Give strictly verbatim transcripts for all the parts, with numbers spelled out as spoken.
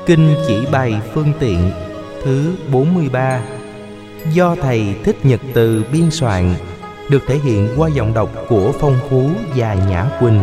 Kinh chỉ bày phương tiện thứ bốn mươi ba, do Thầy Thích Nhật Từ biên soạn, được thể hiện qua giọng đọc của Phong Phú và Nhã Quỳnh.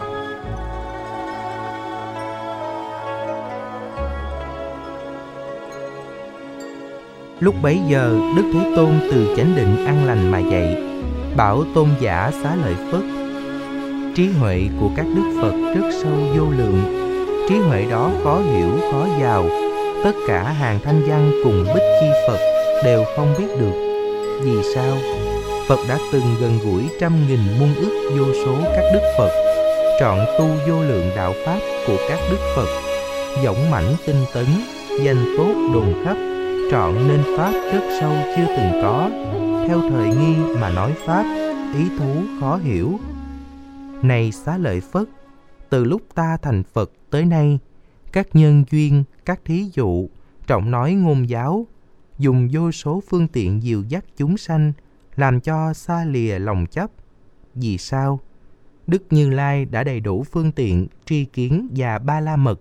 Lúc bấy giờ, Đức Thế Tôn từ chánh định an lành mà dậy, bảo tôn giả Xá Lợi Phất: trí huệ của các đức Phật rất sâu vô lượng, trí huệ đó khó hiểu khó vào, tất cả hàng thanh văn cùng bích chi Phật đều không biết được. Vì sao? Phật đã từng gần gũi trăm nghìn muôn ức vô số các đức Phật, trọn tu vô lượng đạo pháp của các đức Phật, dõng mãnh tinh tấn, danh tốt đồn khắp, trọn nên pháp rất sâu chưa từng có, theo thời nghi mà nói pháp, ý thú khó hiểu. Này Xá Lợi Phất, từ lúc ta thành Phật tới nay, các nhân duyên, các thí dụ, trọng nói ngôn giáo, dùng vô số phương tiện dìu dắt chúng sanh, làm cho xa lìa lòng chấp. Vì sao? Đức Như Lai đã đầy đủ phương tiện, tri kiến và ba la mật.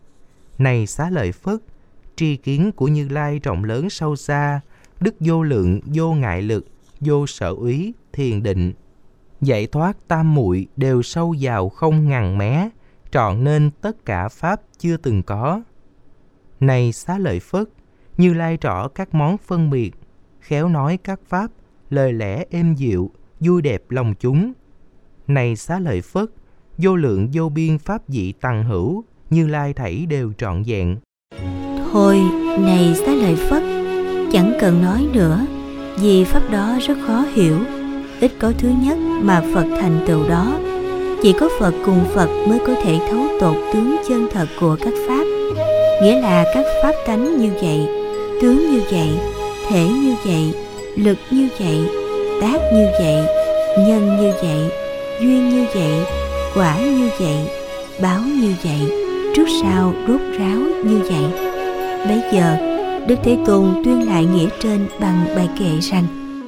Này Xá Lợi Phất, tri kiến của Như Lai rộng lớn sâu xa, đức vô lượng, vô ngại lực, vô sở úy, thiền định, giải thoát tam muội đều sâu vào không ngằn mé, trọn nên tất cả pháp chưa từng có. Này Xá Lợi Phất, Như Lai rõ các món phân biệt, khéo nói các pháp, lời lẽ êm dịu, vui đẹp lòng chúng. Này Xá Lợi Phất, vô lượng vô biên pháp vị tằng hữu, Như Lai thảy đều trọn vẹn. Thôi, này Xá Lợi Phất, chẳng cần nói nữa, vì pháp đó rất khó hiểu, ít có thứ nhất mà Phật thành tựu đó. Chỉ có Phật cùng Phật mới có thể thấu tột tướng chân thật của các pháp. Nghĩa là các pháp tánh như vậy, tướng như vậy, thể như vậy, lực như vậy, tác như vậy, nhân như vậy, duyên như vậy, quả như vậy, báo như vậy, trước sau rốt ráo như vậy. Bấy giờ, Đức Thế Tôn tuyên lại nghĩa trên bằng bài kệ rằng: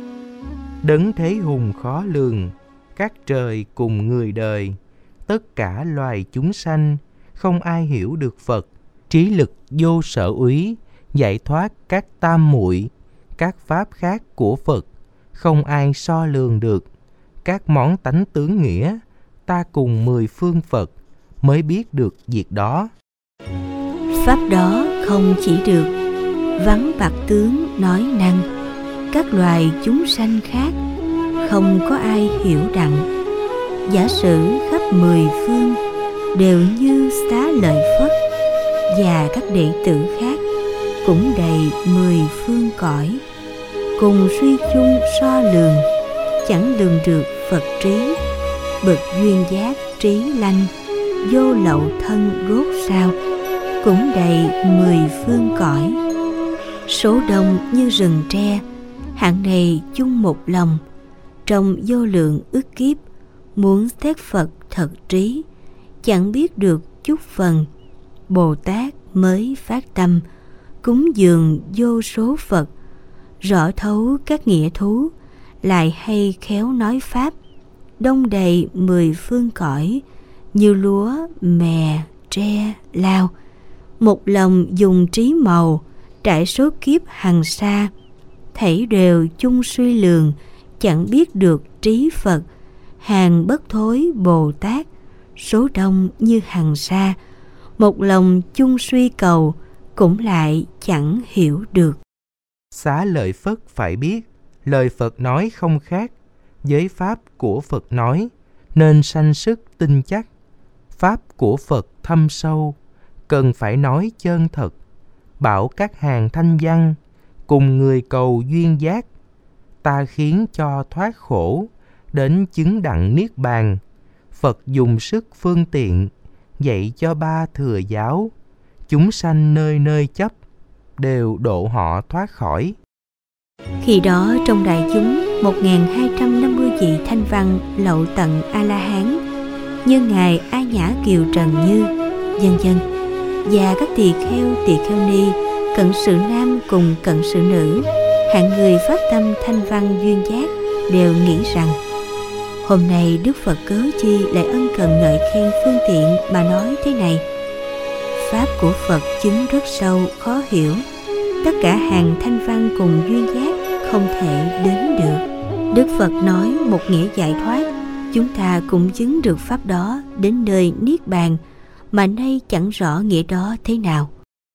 đấng thế hùng khó lường, các trời cùng người đời, tất cả loài chúng sanh, không ai hiểu được Phật, trí lực vô sở úy, giải thoát các tam muội, các pháp khác của Phật, không ai so lường được. Các món tánh tướng nghĩa, ta cùng mười phương Phật mới biết được việc đó. Pháp đó không chỉ được, vắng bạc tướng nói năng, các loài chúng sanh khác, không có ai hiểu đặng. Giả sử khắp mười phương đều như Xá Lợi Phất, và các đệ tử khác cũng đầy mười phương cõi, cùng suy chung so lường, chẳng lường được Phật trí, bậc duyên giác trí lanh, vô lậu thân rốt sao, cũng đầy mười phương cõi. Số đông như rừng tre, hạng này chung một lòng, trong vô lượng ức kiếp, muốn xét Phật thật trí, chẳng biết được chút phần. Bồ Tát mới phát tâm, cúng dường vô số Phật, rõ thấu các nghĩa thú, lại hay khéo nói pháp, đông đầy mười phương cõi, như lúa, mè, tre, lao. Một lòng dùng trí màu, trải số kiếp hằng sa, thảy đều chung suy lường, chẳng biết được trí Phật. Hàng bất thối Bồ Tát, số đông như hằng sa, một lòng chung suy cầu, cũng lại chẳng hiểu được. Xá Lợi Phất phải biết, lời Phật nói không khác với pháp của Phật nói, nên sanh sức tin chắc. Pháp của Phật thâm sâu, cần phải nói chân thật, bảo các hàng thanh văn, cùng người cầu duyên giác, ta khiến cho thoát khổ, đến chứng đặng niết bàn. Phật dùng sức phương tiện, dạy cho ba thừa giáo, chúng sanh nơi nơi chấp, đều độ họ thoát khỏi. Khi đó trong đại chúng một nghìn hai trăm năm mươi vị thanh văn lậu tận A-la-hán, như Ngài A Nhã Kiều Trần Như, vân vân, và các tỳ kheo tỳ kheo ni, cận sự nam cùng cận sự nữ, hạng người phát tâm thanh văn duyên giác, đều nghĩ rằng: hôm nay Đức Phật cớ chi lại ân cần ngợi khen phương tiện mà nói thế này. pháp của Phật chứng rất sâu, khó hiểu. Tất cả hàng thanh văn cùng duyên giác không thể đến được. Đức Phật nói một nghĩa giải thoát, chúng ta cũng chứng được pháp đó đến nơi Niết Bàn, mà nay chẳng rõ nghĩa đó thế nào.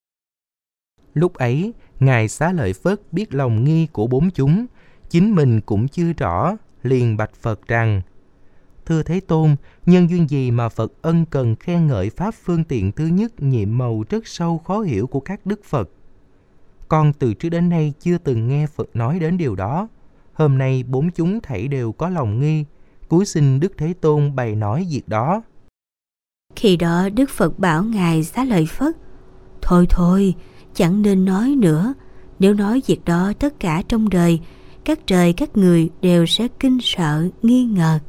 Lúc ấy, Ngài Xá Lợi Phất biết lòng nghi của bốn chúng, chính mình cũng chưa rõ, liền bạch Phật rằng: Thưa Thế Tôn, nhân duyên gì mà Phật ân cần khen ngợi pháp phương tiện thứ nhất nhiệm màu rất sâu khó hiểu của các đức Phật? Con từ trước đến nay chưa từng nghe Phật nói đến điều đó. Hôm nay bốn chúng thảy đều có lòng nghi, cúi xin Đức Thế Tôn bày nói việc đó. Khi đó Đức Phật bảo Ngài Xá Lợi Phất: Thôi thôi, chẳng nên nói nữa. Nếu nói việc đó, tất cả trong đời, các trời các người đều sẽ kinh sợ, nghi ngờ.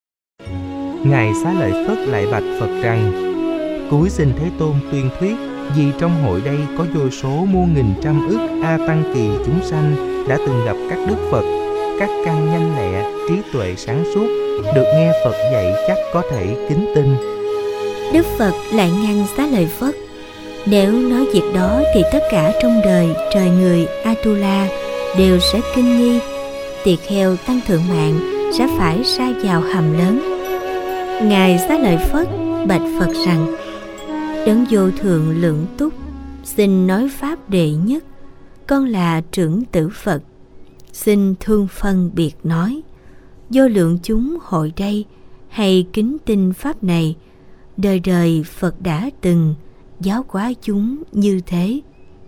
Ngài Xá Lợi Phất lại bạch Phật rằng: Cúi xin Thế Tôn tuyên thuyết, vì trong hội đây có vô số muôn nghìn trăm ức A Tăng kỳ chúng sanh đã từng gặp các đức Phật, các căn nhanh lẹ, trí tuệ sáng suốt, được nghe Phật dạy chắc có thể kính tin. Đức Phật lại ngăn Xá Lợi Phất: Nếu nói việc đó thì tất cả trong đời trời người Atula đều sẽ kinh nghi. Tỳ kheo tăng thượng mạng sẽ phải sa vào hầm lớn. Ngài Xá Lợi Phất bạch Phật rằng: Đấng vô thượng lượng túc, xin nói pháp đệ nhất. Con là trưởng tử Phật, xin thương phân biệt nói. Vô lượng chúng hội đây, hay kính tin pháp này. Đời đời Phật đã từng giáo hóa chúng như thế,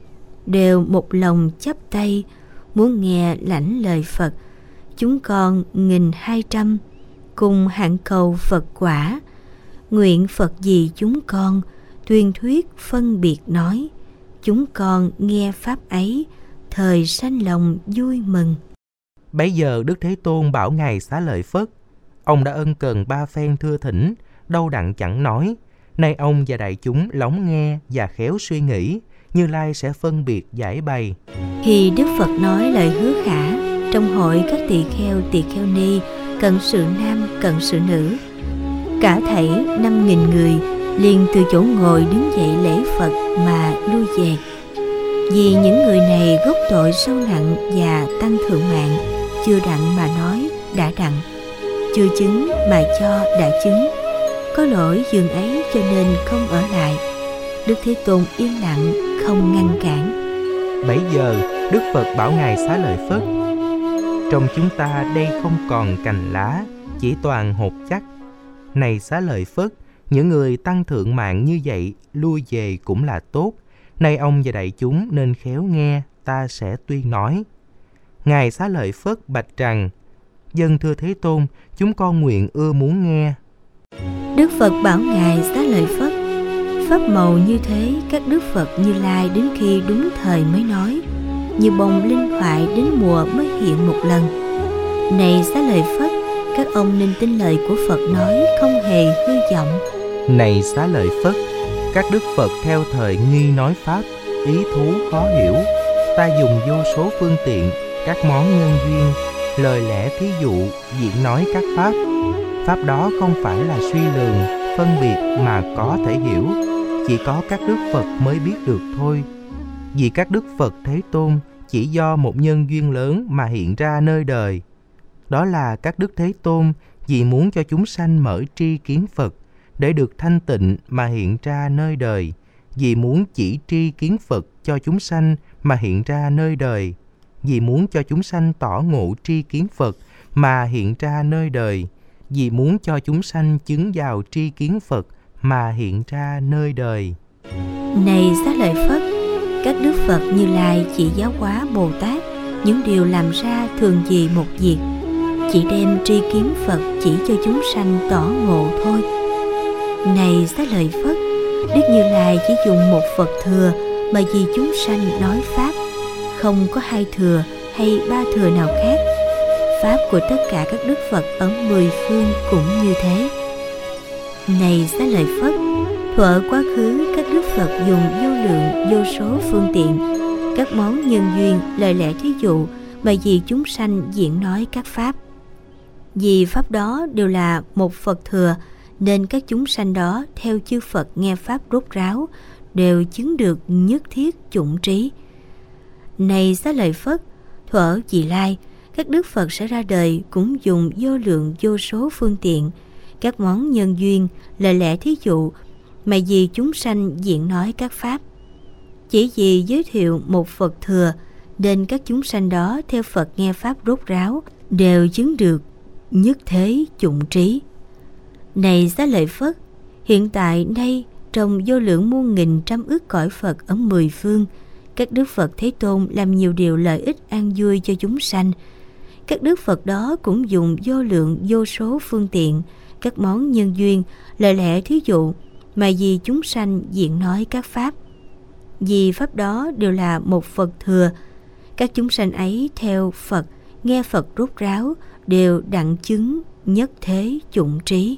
đều một lòng chắp tay muốn nghe lãnh lời Phật. Chúng con nghìn hai trăm cùng hạng cầu Phật quả, nguyện Phật vì chúng con tuyên thuyết phân biệt nói. Chúng con nghe pháp ấy, thời sanh lòng vui mừng. Bấy giờ Đức Thế Tôn bảo Ngài Xá Lợi Phất: Ông đã ân cần ba phen thưa thỉnh, đâu đặng chẳng nói. Nay ông và đại chúng lắng nghe và khéo suy nghĩ, Như Lai sẽ phân biệt giải bày. Khi Đức Phật nói lời hứa khả, trong hội các tỳ kheo tỳ kheo ni, cận sự nam cận sự nữ, cả thảy năm nghìn người liền từ chỗ ngồi đứng dậy lễ Phật mà lui về. Vì những người này gốc tội sâu nặng và tăng thượng mạng, chưa đặng mà nói đã đặng, chưa chứng mà cho đã chứng. Có lỗi giường ấy cho nên không ở lại. Đức Thế Tôn yên lặng không ngăn cản. Bấy giờ Đức Phật bảo Ngài Xá Lợi Phất: Trong chúng ta đây không còn cành lá, chỉ toàn hột chắc. Này Xá Lợi Phất, những người tăng thượng mạng như vậy lui về cũng là tốt. Nay ông và đại chúng nên khéo nghe, ta sẽ tuyên nói. Ngài Xá Lợi Phất bạch rằng: Dân thưa Thế Tôn, chúng con nguyện ưa muốn nghe. Đức Phật bảo Ngài Xá Lợi Phất: Pháp màu như thế các đức Phật Như Lai đến khi đúng thời mới nói, như bông linh thoại đến mùa mới hiện một lần. Này Xá Lợi Phất, các ông nên tin lời của Phật nói, không hề hư vọng. Này Xá Lợi Phất, các đức Phật theo thời nghi nói pháp, ý thú khó hiểu. Ta dùng vô số phương tiện, các món nhân duyên, lời lẽ thí dụ, diễn nói các pháp. Pháp đó không phải là suy lường, phân biệt mà có thể hiểu, chỉ có các đức Phật mới biết được thôi. Vì các đức Phật Thế Tôn chỉ do một nhân duyên lớn mà hiện ra nơi đời. Đó là các đức Thế Tôn vì muốn cho chúng sanh mở tri kiến Phật, để được thanh tịnh mà hiện ra nơi đời, vì muốn chỉ tri kiến Phật cho chúng sanh mà hiện ra nơi đời, vì muốn cho chúng sanh tỏ ngộ tri kiến Phật mà hiện ra nơi đời, vì muốn cho chúng sanh chứng vào tri kiến Phật mà hiện ra nơi đời. Này Xá Lợi Phất, các đức Phật Như Lai chỉ giáo hóa Bồ Tát những điều làm ra thường vì một việc, chỉ đem tri kiến Phật chỉ cho chúng sanh tỏ ngộ thôi. Này Xá Lợi Phất, Đức Như Lai chỉ dùng một Phật thừa mà vì chúng sanh nói pháp, không có hai thừa hay ba thừa nào khác. Pháp của tất cả các đức Phật ở mười phương cũng như thế. Này Xá Lợi Phất, thuở quá khứ các đức Phật dùng vô lượng vô số phương tiện, các món nhân duyên, lời lẽ thí dụ mà vì chúng sanh diễn nói các pháp. Vì pháp đó đều là một Phật thừa, nên các chúng sanh đó theo chư Phật nghe pháp rốt ráo, đều chứng được nhất thiết chủng trí. Này Xá Lợi Phất, thuở vị lai, các đức Phật sẽ ra đời cũng dùng vô lượng vô số phương tiện, các món nhân duyên, lời lẽ thí dụ mà vì chúng sanh diễn nói các pháp. Chỉ vì giới thiệu một Phật thừa nên các chúng sanh đó theo Phật nghe pháp rốt ráo đều chứng được nhất thế chủng trí. Này Xá Lợi Phất, hiện tại nay trong vô lượng muôn nghìn trăm ức cõi Phật ở mười phương, các đức Phật Thế Tôn làm nhiều điều lợi ích an vui cho chúng sanh. Các đức Phật đó cũng dùng vô lượng vô số phương tiện, các món nhân duyên, lời lẽ thí dụ mà vì chúng sanh diễn nói các pháp. Vì pháp đó đều là một Phật thừa, các chúng sanh ấy theo Phật nghe Phật rốt ráo đều đặng chứng nhất thế chủng trí.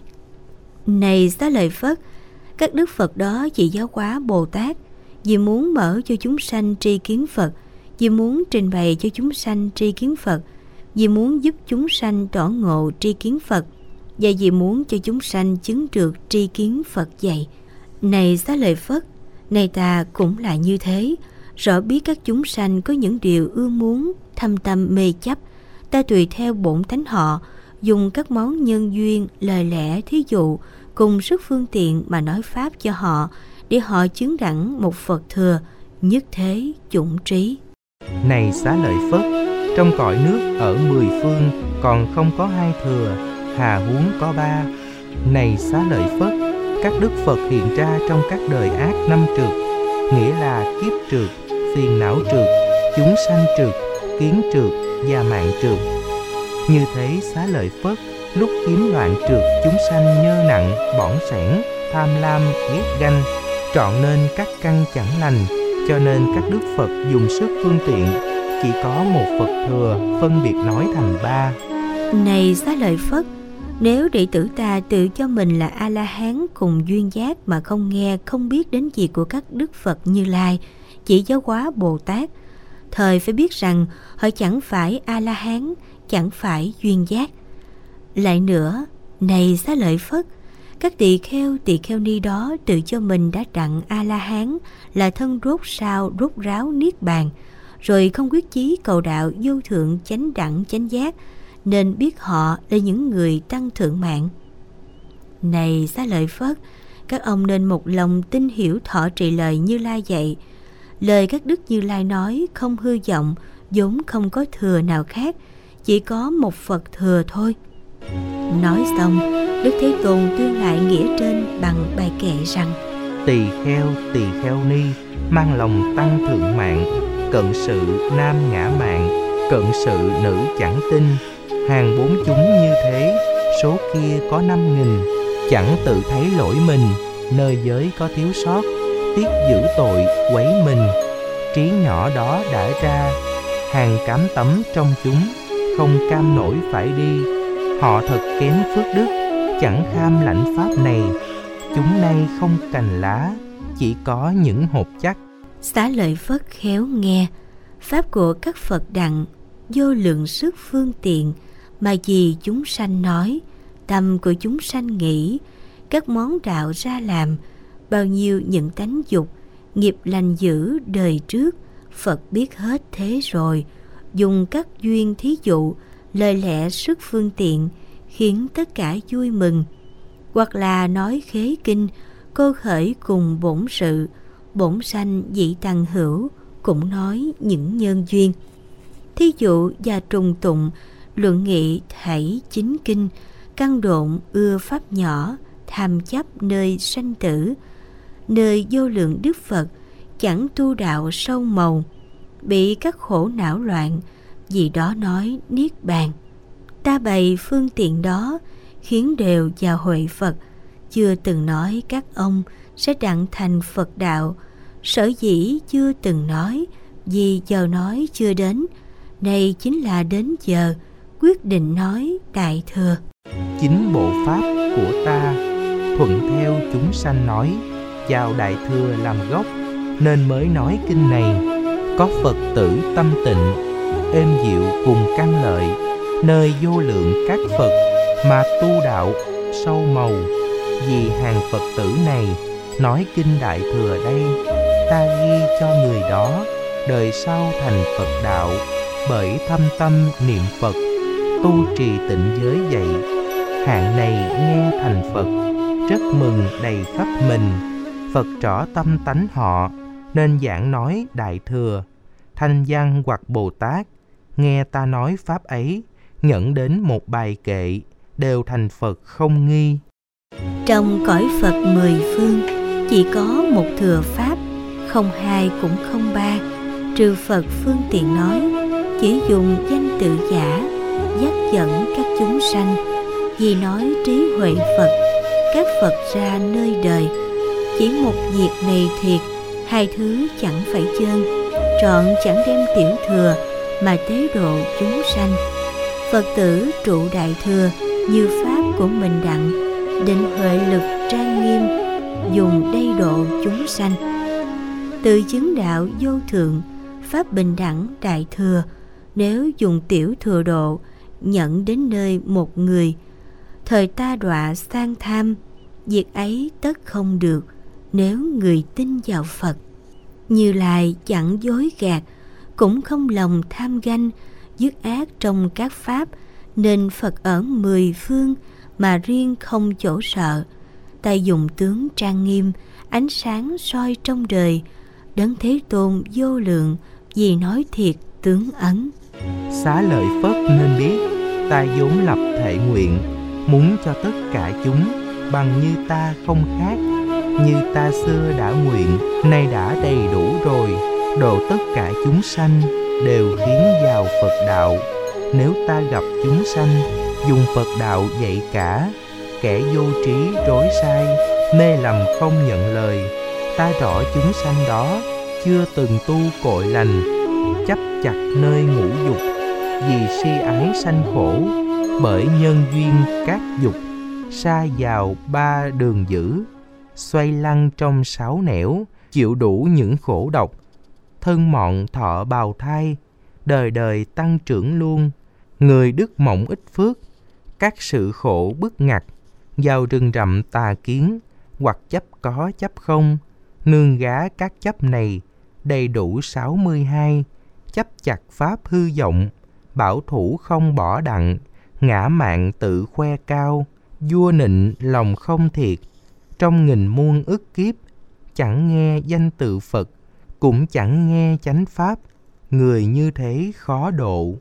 Này Xá Lợi Phất, các đức Phật đó chỉ giáo hóa Bồ Tát vì muốn mở cho chúng sanh tri kiến Phật, vì muốn trình bày cho chúng sanh tri kiến Phật, vì muốn giúp chúng sanh tỏ ngộ tri kiến Phật, và vì muốn cho chúng sanh chứng được tri kiến Phật dạy. Này Xá Lợi Phất, này ta cũng là như thế, rõ biết các chúng sanh có những điều ưa muốn, thâm tâm mê chấp, ta tùy theo bổn tánh họ, dùng các món nhân duyên, lời lẽ thí dụ cùng sức phương tiện mà nói pháp cho họ, để họ chứng đẳng một Phật thừa, nhất thế chủng trí. Này Xá Lợi Phất, trong cõi nước ở mười phương còn không có hai thừa, hà huống có ba. Này Xá Lợi Phất, các đức Phật hiện ra trong các đời ác năm trượt, nghĩa là kiếp trượt, phiền não trượt, chúng sanh trượt, kiến trượt và mạng trượt. Như thế Xá Lợi Phất, lúc kiếm loạn trượt chúng sanh nhơ nặng, bỏng sẻn, tham lam, ghét ganh, trọn nên các căn chẳng lành, cho nên các đức Phật dùng sức phương tiện, chỉ có một Phật thừa phân biệt nói thành ba. Này Xá Lợi Phất, nếu đệ tử ta tự cho mình là A-la-hán cùng duyên giác mà không nghe, không biết đến việc của các đức Phật Như Lai, chỉ giáo hóa Bồ Tát, thời phải biết rằng họ chẳng phải A-la-hán, chẳng phải duyên giác. Lại nữa, này Xá Lợi Phất, các tỳ kheo tỳ kheo ni đó tự cho mình đã đặng A-la-hán, là thân rốt sao rốt ráo niết bàn, rồi không quyết chí cầu đạo vô thượng chánh đẳng chánh giác, nên biết họ là những người tăng thượng mạng. Này Xá Lợi Phất, các ông nên một lòng tin hiểu thọ trì lời Như Lai dạy. Lời các đức Như Lai nói không hư vọng, vốn không có thừa nào khác, chỉ có một Phật thừa thôi. Nói xong, Đức Thế Tôn tuyên lại nghĩa trên bằng bài kệ rằng: Tỳ kheo tỳ kheo ni, mang lòng tăng thượng mạng, cận sự nam ngã mạng, cận sự nữ chẳng tin. Hàng bốn chúng như thế, số kia có năm nghìn, chẳng tự thấy lỗi mình, nơi giới có thiếu sót, tiếc giữ tội quấy mình. Trí nhỏ đó đã ra, hàng cám tấm trong chúng, không cam nổi phải đi. Họ thật kém phước đức, chẳng kham lãnh pháp này. Chúng nay không cành lá, chỉ có những hột chắc. Xá Lợi Phất khéo nghe, pháp của các Phật đặng, vô lượng sức phương tiện, mà vì chúng sanh nói, tâm của chúng sanh nghĩ, các món đạo ra làm, bao nhiêu những tánh dục, nghiệp lành dữ đời trước, Phật biết hết thế rồi, dùng các duyên thí dụ, lời lẽ sức phương tiện, khiến tất cả vui mừng. Hoặc là nói khế kinh, cô khởi cùng bổn sự, bổn sanh dị tăng hữu, cũng nói những nhân duyên. Thí dụ và trùng tụng, luận nghị thảy chính kinh, căn độn ưa pháp nhỏ, tham chấp nơi sanh tử, nơi vô lượng đức Phật, chẳng tu đạo sâu màu, bị các khổ não loạn, vì đó nói niết bàn. Ta bày phương tiện đó, khiến đều vào hội Phật, chưa từng nói các ông sẽ đặng thành Phật đạo. Sở dĩ chưa từng nói, vì giờ nói chưa đến, này chính là đến giờ quyết định nói đại thừa. Chính bộ pháp của ta, thuận theo chúng sanh nói, vào đại thừa làm gốc, nên mới nói kinh này. Có Phật tử tâm tịnh, êm dịu cùng căn lợi, nơi vô lượng các Phật mà tu đạo sâu màu. Vì hàng Phật tử này nói kinh Đại Thừa đây, ta ghi cho người đó đời sau thành Phật đạo, bởi thâm tâm niệm Phật, tu trì tịnh giới vậy. Hạng này nghe thành Phật, rất mừng đầy khắp mình. Phật rõ tâm tánh họ, nên giảng nói Đại Thừa. Thanh Văn hoặc Bồ Tát nghe ta nói pháp ấy, nhận đến một bài kệ, đều thành Phật không nghi. Trong cõi Phật mười phương, chỉ có một thừa pháp, không hai cũng không ba. Trừ Phật phương tiện nói, chỉ dùng danh tự giả, dắt dẫn các chúng sanh. Vì nói trí huệ Phật, các Phật ra nơi đời. Chỉ một việc này thiệt, hai thứ chẳng phải chơn. Trọn chẳng đem tiểu thừa, mà tế độ chúng sanh. Phật tử trụ Đại Thừa, như pháp của mình đặng, định huệ lực trang nghiêm, dùng đây độ chúng sanh. Tự chứng đạo vô thượng, pháp bình đẳng Đại Thừa. Nếu dùng tiểu thừa độ, nhận đến nơi một người, thời ta đọa sang tham, việc ấy tất không được, nếu người tin vào Phật. Như Lai chẳng dối gạt, cũng không lòng tham ganh, dứt ác trong các pháp, nên Phật ở mười phương, mà riêng không chỗ sợ. Ta dùng tướng trang nghiêm, ánh sáng soi trong đời, Đấng Thế Tôn vô lượng, vì nói thiệt tướng ấn. Xá lợi Phất nên biết, ta vốn lập thệ nguyện, muốn cho tất cả chúng bằng như ta không khác. Như ta xưa đã nguyện, nay đã đầy đủ rồi, độ tất cả chúng sanh, đều khiến vào Phật đạo. Nếu ta gặp chúng sanh, dùng Phật đạo dạy cả, kẻ vô trí rối sai, mê lầm không nhận lời, ta rõ chúng sanh đó chưa từng tu cội lành, chấp chặt nơi ngũ dục, vì si ái sanh khổ, bởi nhân duyên các dục, sa vào ba đường dữ, xoay lăn trong sáu nẻo, chịu đủ những khổ độc, thân mọn thọ bào thai, đời đời tăng trưởng luôn. Người đức mộng ít phước, các sự khổ bức ngặt, vào rừng rậm tà kiến, hoặc chấp có chấp không, nương gá các chấp này, đầy đủ sáu mươi hai, chấp chặt pháp hư vọng, bảo thủ không bỏ đặng, ngã mạn tự khoe cao, vua nịnh lòng không thiệt, trong nghìn muôn ức kiếp, chẳng nghe danh tự Phật, cũng chẳng nghe chánh pháp, người như thế khó độ.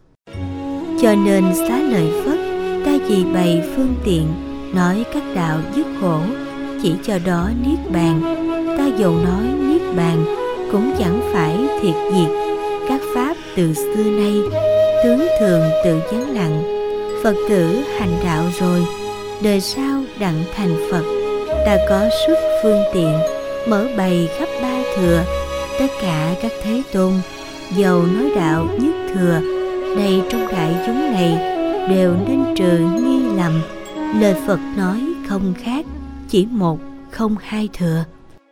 Cho nên xá lợi Phất, ta vì bày phương tiện, nói các đạo dứt khổ, chỉ cho đó niết bàn. Ta dầu nói niết bàn, cũng chẳng phải thiệt diệt các pháp từ xưa nay, tướng thường tự chán nặng. Phật tử hành đạo rồi, đời sau đặng thành Phật. Ta có sức phương tiện, mở bày khắp ba thừa, tất cả các thế tôn, dầu nói đạo nhất thừa, đây trong đại chúng này đều nên trừ nghi lầm. Lời Phật nói không khác, chỉ một không hai thừa.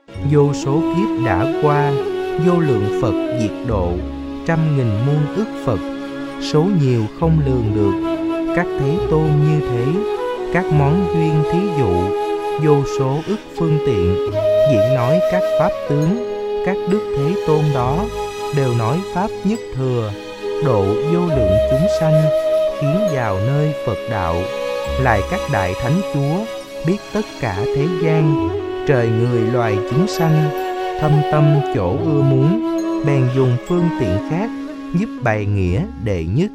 Vô số kiếp đã qua, vô lượng Phật diệt độ, trăm nghìn muôn ức Phật, số nhiều không lường được. Các thế tôn như thế, các món duyên thí dụ, vô số ức phương tiện, diễn nói các pháp tướng. Các đức thế tôn đó đều nói pháp nhất thừa, độ vô lượng chúng sanh, khiến vào nơi Phật đạo. Lại các đại thánh chúa biết tất cả thế gian, trời người loài chúng sanh, thâm tâm chỗ ưa muốn, bèn dùng phương tiện khác, giúp bày nghĩa đệ nhất.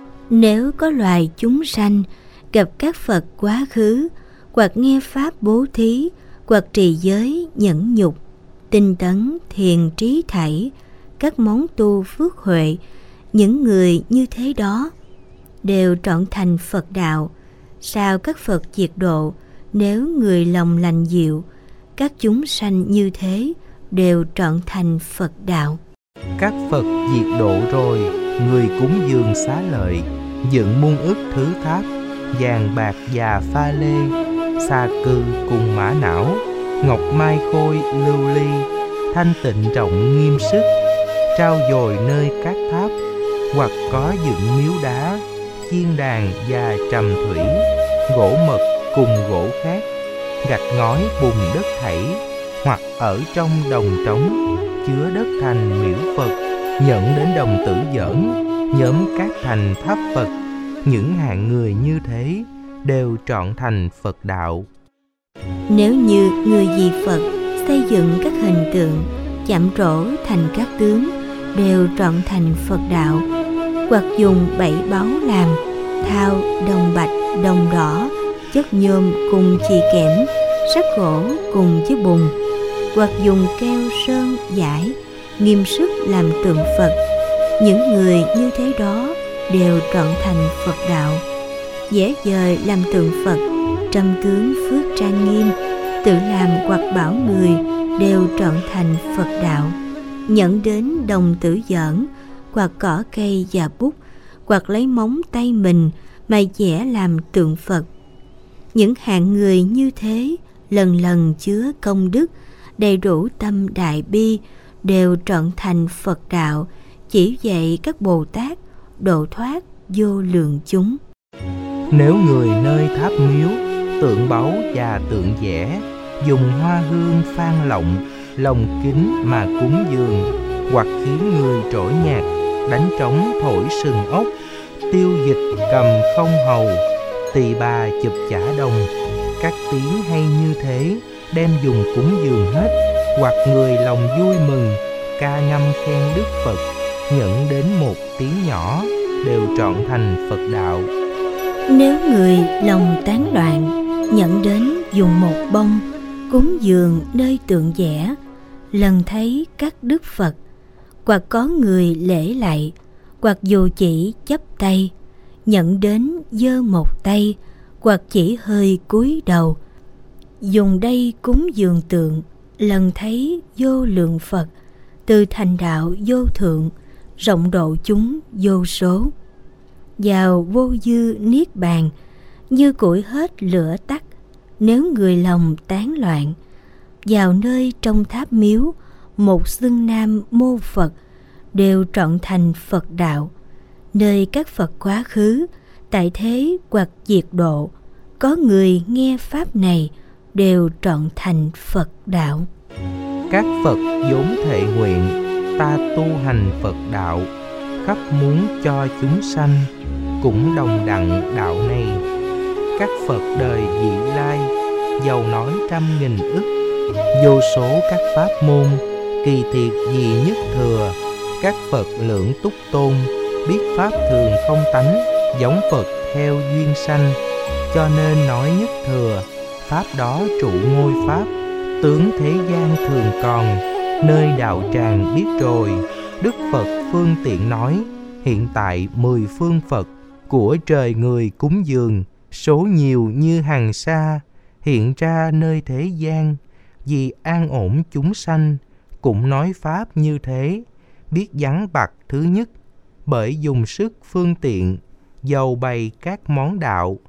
Nếu có loài chúng sanh gặp các Phật quá khứ, hoặc nghe pháp bố thí, hoặc trì giới nhẫn nhục, tinh tấn thiền trí thảy, các món tu phước huệ, những người như thế đó đều trọn thành Phật đạo. Sao các Phật diệt độ, nếu người lòng lành dịu, các chúng sanh như thế đều trọn thành Phật đạo. Các Phật diệt độ rồi, người cúng dường xá lợi, dựng muôn ức thứ tháp, vàng bạc và pha lê, xà cừ cùng mã não, ngọc mai khôi lưu ly, thanh tịnh rộng nghiêm sức, trao dồi nơi các tháp, hoặc có dựng miếu đá, chiên đàn và trầm thủy, gỗ mật cùng gỗ khác, gạch ngói bùn đất thảy, hoặc ở trong đồng trống chứa đất thành miễu Phật, nhận đến đồng tử giỡn, nhóm cát thành tháp Phật. Những hạng người như thế đều trọn thành Phật đạo. Nếu như người vì Phật xây dựng các hình tượng, chạm trổ thành các tướng, đều trọn thành Phật đạo. Hoặc dùng bảy báu làm, thao, đồng bạch, đồng đỏ, chất nhôm cùng chì kẽm, sắt gỗ cùng với bùn. Hoặc dùng keo sơn vải, nghiêm sức làm tượng Phật. Những người như thế đó đều trọn thành Phật đạo. Dễ dời làm tượng Phật, trăm tướng phước trang nghiêm, tự làm hoặc bảo người đều trọn thành Phật đạo. Nhận đến đồng tử giỡn, hoặc cỏ cây và bút, hoặc lấy móng tay mình mà vẽ làm tượng Phật. Những hạng người như thế lần lần chứa công đức, đầy đủ tâm đại bi, đều trọn thành Phật đạo, chỉ dạy các Bồ Tát độ thoát vô lượng chúng. Nếu người nơi tháp miếu, tượng báu và tượng vẽ, dùng hoa hương phan lộng, lồng kính mà cúng dường, hoặc khiến người trỗi nhạc, đánh trống thổi sừng ốc, tiêu dịch cầm không hầu, tỳ bà chụp chả đồng, các tiếng hay như thế đem dùng cúng dường hết. Hoặc người lòng vui mừng, ca ngâm khen Đức Phật, nhận đến một tiếng nhỏ, đều trọn thành Phật đạo. Nếu người lòng tán loạn, nhận đến dùng một bông, cúng dường nơi tượng vẽ, lần thấy các Đức Phật. Hoặc có người lễ lạy, hoặc dù chỉ chắp tay, nhận đến giơ một tay, hoặc chỉ hơi cúi đầu, dùng đây cúng dường tượng, lần thấy vô lượng Phật, từ thành đạo vô thượng, rộng độ chúng vô số. Vào vô dư niết bàn, như củi hết lửa tắt, nếu người lòng tán loạn. Vào nơi trong tháp miếu, một xưng nam mô Phật, đều trọn thành Phật đạo. Nơi các Phật quá khứ, tại thế hoặc diệt độ, có người nghe pháp này, đều trọn thành Phật đạo. Các Phật vốn thệ nguyện, ta tu hành Phật đạo, khắp muốn cho chúng sanh, cũng đồng đặng đạo này. Các Phật đời vị lai, giàu nói trăm nghìn ức, vô số các pháp môn, kỳ thiệt gì nhất thừa. Các Phật lượng túc tôn, biết pháp thường không tánh, giống Phật theo duyên sanh, cho nên nói nhất thừa. Pháp đó trụ ngôi pháp, tướng thế gian thường còn, nơi đạo tràng biết rồi. Đức Phật phương tiện nói, hiện tại mười phương Phật, của trời người cúng dường, số nhiều như hàng sa, hiện ra nơi thế gian, vì an ổn chúng sanh, cũng nói pháp như thế. Biết vắn bặt thứ nhất, bởi dùng sức phương tiện, dầu bày các món đạo,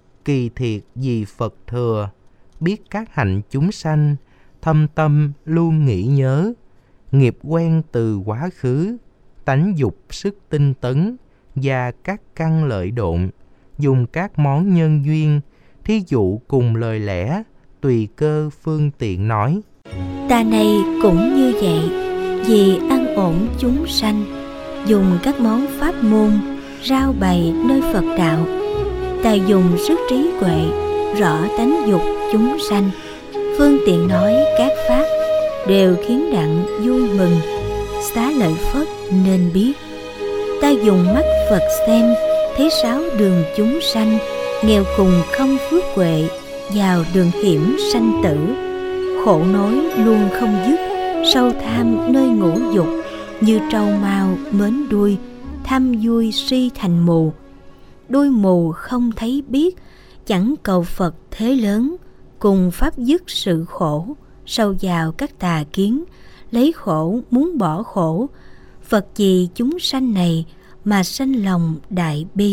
kỳ thiệt vì Phật thừa. Biết các hạnh chúng sanh, thâm tâm luôn nghĩ nhớ, nghiệp quen từ quá khứ, tánh dục sức tinh tấn, và các căn lợi độn, dùng các món nhân duyên, thí dụ cùng lời lẽ, tùy cơ phương tiện nói. Ta này cũng như vậy, vì an ổn chúng sanh, dùng các món pháp môn, rao bày nơi Phật đạo. Ta dùng sức trí huệ, rõ tánh dục chúng sanh, phương tiện nói các pháp, đều khiến đặng vui mừng, xá lợi Phất nên biết. Ta dùng mắt Phật xem, thấy sáu đường chúng sanh, nghèo cùng không phước huệ, vào đường hiểm sanh tử, khổ nói luôn không dứt, sâu tham nơi ngũ dục, như trâu mao mến đuôi, tham vui si thành mù. Đuôi mù không thấy biết, chẳng cầu Phật thế lớn, cùng pháp dứt sự khổ, sâu vào các tà kiến, lấy khổ muốn bỏ khổ. Phật vì chúng sanh này mà sanh lòng đại bi.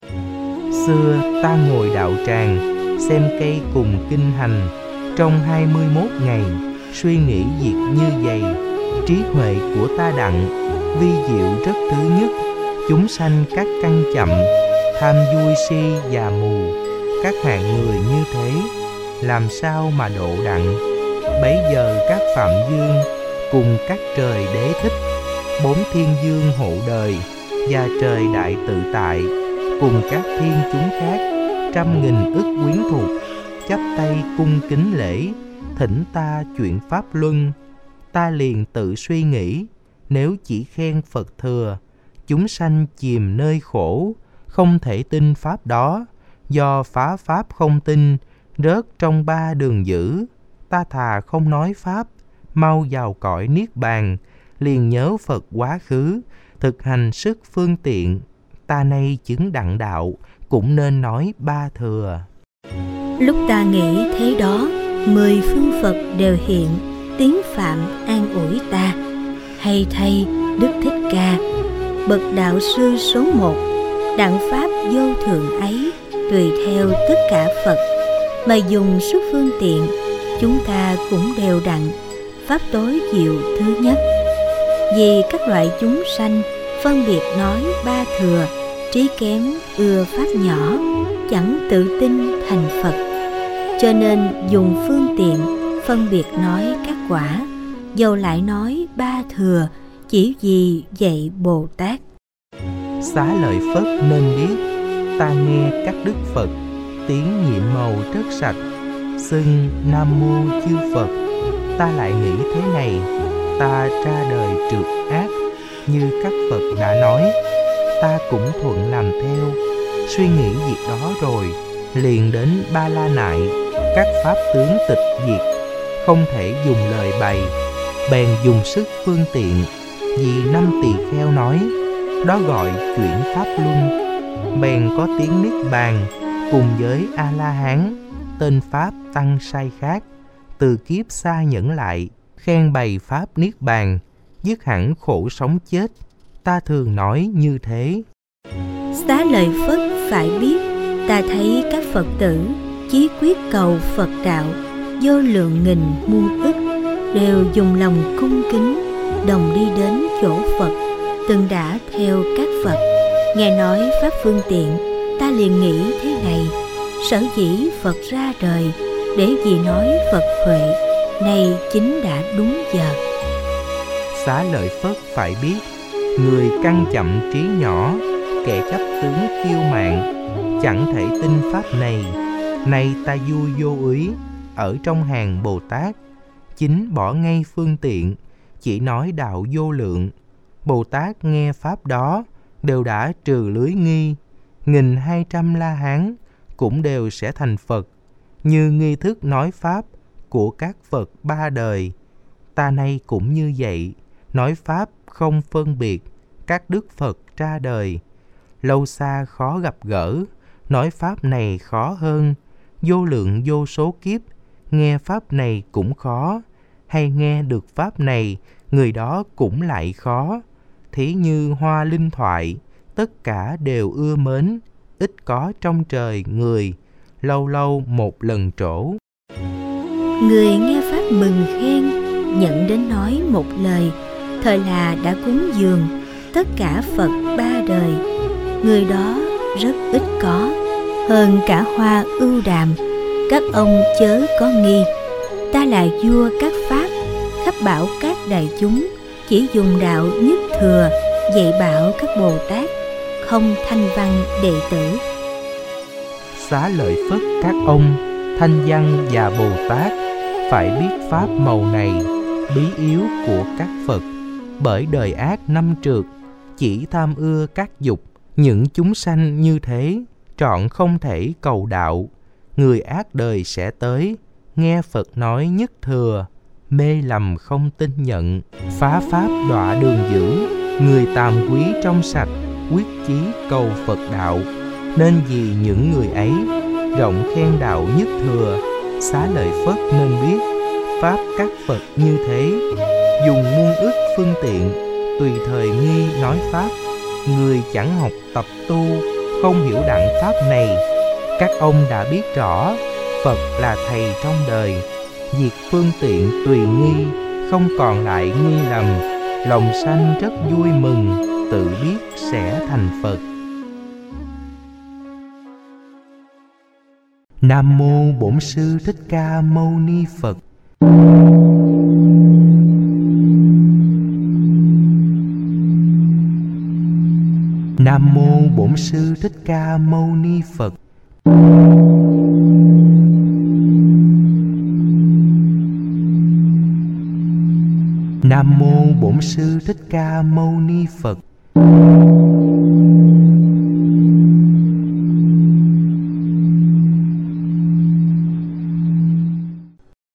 Xưa ta ngồi đạo tràng, xem cây cùng kinh hành, trong hai mươi mốt ngày, suy nghĩ việc như vậy. Trí huệ của ta đặng, vi diệu rất thứ nhất, chúng sanh các căn chậm, tham vui si và mù. Các hạng người như thế, làm sao mà độ đặng? bấy giờ các Phạm Dương cùng các trời đế thích, bốn thiên dương hộ đời và trời đại tự tại cùng các thiên chúng khác, trăm nghìn ức quyến thuộc, chắp tay cung kính lễ, thỉnh ta chuyện pháp luân. Ta liền tự suy nghĩ, nếu chỉ khen Phật thừa, chúng sanh chìm nơi khổ, không thể tin pháp đó, do phá pháp không tin, rớt trong ba đường dữ. Ta thà không nói pháp, mau vào cõi niết bàn, liền nhớ Phật quá khứ, thực hành sức phương tiện. Ta nay chứng đặng đạo, cũng nên nói ba thừa. Lúc ta nghĩ thế đó, mười phương Phật đều hiện, tiếng Phạm an ủi ta. Hay thay Đức Thích Ca, bậc đạo sư số một, đặng pháp vô thượng ấy, tùy theo tất cả Phật mà dùng sức phương tiện, chúng ta cũng đều đặn. Pháp tối diệu thứ nhất, vì các loại chúng sanh phân biệt nói ba thừa, trí kém ưa pháp nhỏ, chẳng tự tin thành Phật, cho nên dùng phương tiện phân biệt nói các quả, dầu lại nói ba thừa, chỉ vì dạy Bồ Tát. Xá lợi Phất nên biết, ta nghe các đức Phật tiếng nhiệm màu rất sạch, xưng Nam Mô Chư Phật. Ta lại nghĩ thế này, ta ra đời trượt ác, như các Phật đã nói, ta cũng thuận làm theo. Suy nghĩ việc đó rồi, liền đến Ba La Nại, các pháp tướng tịch diệt, không thể dùng lời bày, bèn dùng sức phương tiện. Vì năm tỳ kheo nói, đó gọi chuyển pháp luân, bèn có tiếng niết bàn, cùng với A La Hán, tên pháp tăng sai khác, từ kiếp xa nhẫn lại, khen bày pháp niết bàn, dứt hẳn khổ sống chết. Ta thường nói như thế. Xá lợi Phất phải biết, ta thấy các Phật tử chí quyết cầu Phật đạo, vô lượng nghìn muôn ức, đều dùng lòng cung kính, đồng đi đến chỗ Phật, từng đã theo các Phật. Nghe nói pháp phương tiện, ta liền nghĩ thế này, sở dĩ Phật ra đời, để vì nói Phật huệ, này chính đã đúng giờ. Xá lợi Phất phải biết, người căn chậm trí nhỏ, kẻ chấp tướng kiêu mạn, chẳng thể tin pháp này. Nay ta vui vô úy, ở trong hàng Bồ Tát, chính bỏ ngay phương tiện, chỉ nói đạo vô lượng. Bồ Tát nghe pháp đó, đều đã trừ lưới nghi, nghìn hai trăm La Hán cũng đều sẽ thành Phật, như nghi thức nói pháp của các Phật ba đời. Ta nay cũng như vậy, nói pháp không phân biệt, các đức Phật ra đời. Lâu xa khó gặp gỡ, nói pháp này khó hơn, vô lượng vô số kiếp, nghe pháp này cũng khó, hay nghe được pháp này, người đó cũng lại khó. Thí như hoa linh thoại, tất cả đều ưa mến, ít có trong trời người, lâu lâu một lần trổ. Người nghe pháp mừng khen, nhận đến nói một lời, thời là đã cúng dường tất cả Phật ba đời. Người đó rất ít có, hơn cả hoa ưu đàm. Các ông chớ có nghi, ta là vua các pháp, khắp bảo các đại chúng, chỉ dùng đạo nhất thừa, dạy bảo các Bồ Tát, không thanh văn đệ tử. Xá lợi Phất các ông, thanh văn và Bồ Tát, phải biết pháp màu này, bí yếu của các Phật. Bởi đời ác năm trượt, chỉ tham ưa các dục, những chúng sanh như thế, trọn không thể cầu đạo. Người ác đời sẽ tới, nghe Phật nói nhất thừa, mê lầm không tin nhận, phá pháp đọa đường dữ. Người tàm quý trong sạch, quyết chí cầu Phật đạo, nên vì những người ấy rộng khen đạo nhất thừa. Xá lợi Phất nên biết, pháp các Phật như thế, dùng muôn ức phương tiện, tùy thời nghi nói pháp. Người chẳng học tập tu, không hiểu đặng pháp này. Các ông đã biết rõ, Phật là thầy trong đời, việc phương tiện tùy nghi, không còn lại nghi lầm. Lòng sanh rất vui mừng, tự biết sẽ thành Phật. Nam mô Bổn Sư Thích Ca Mâu Ni Phật. Nam mô Bổn Sư Thích Ca Mâu Ni Phật. Nam mô Bổn Sư Thích Ca Mâu Ni Phật.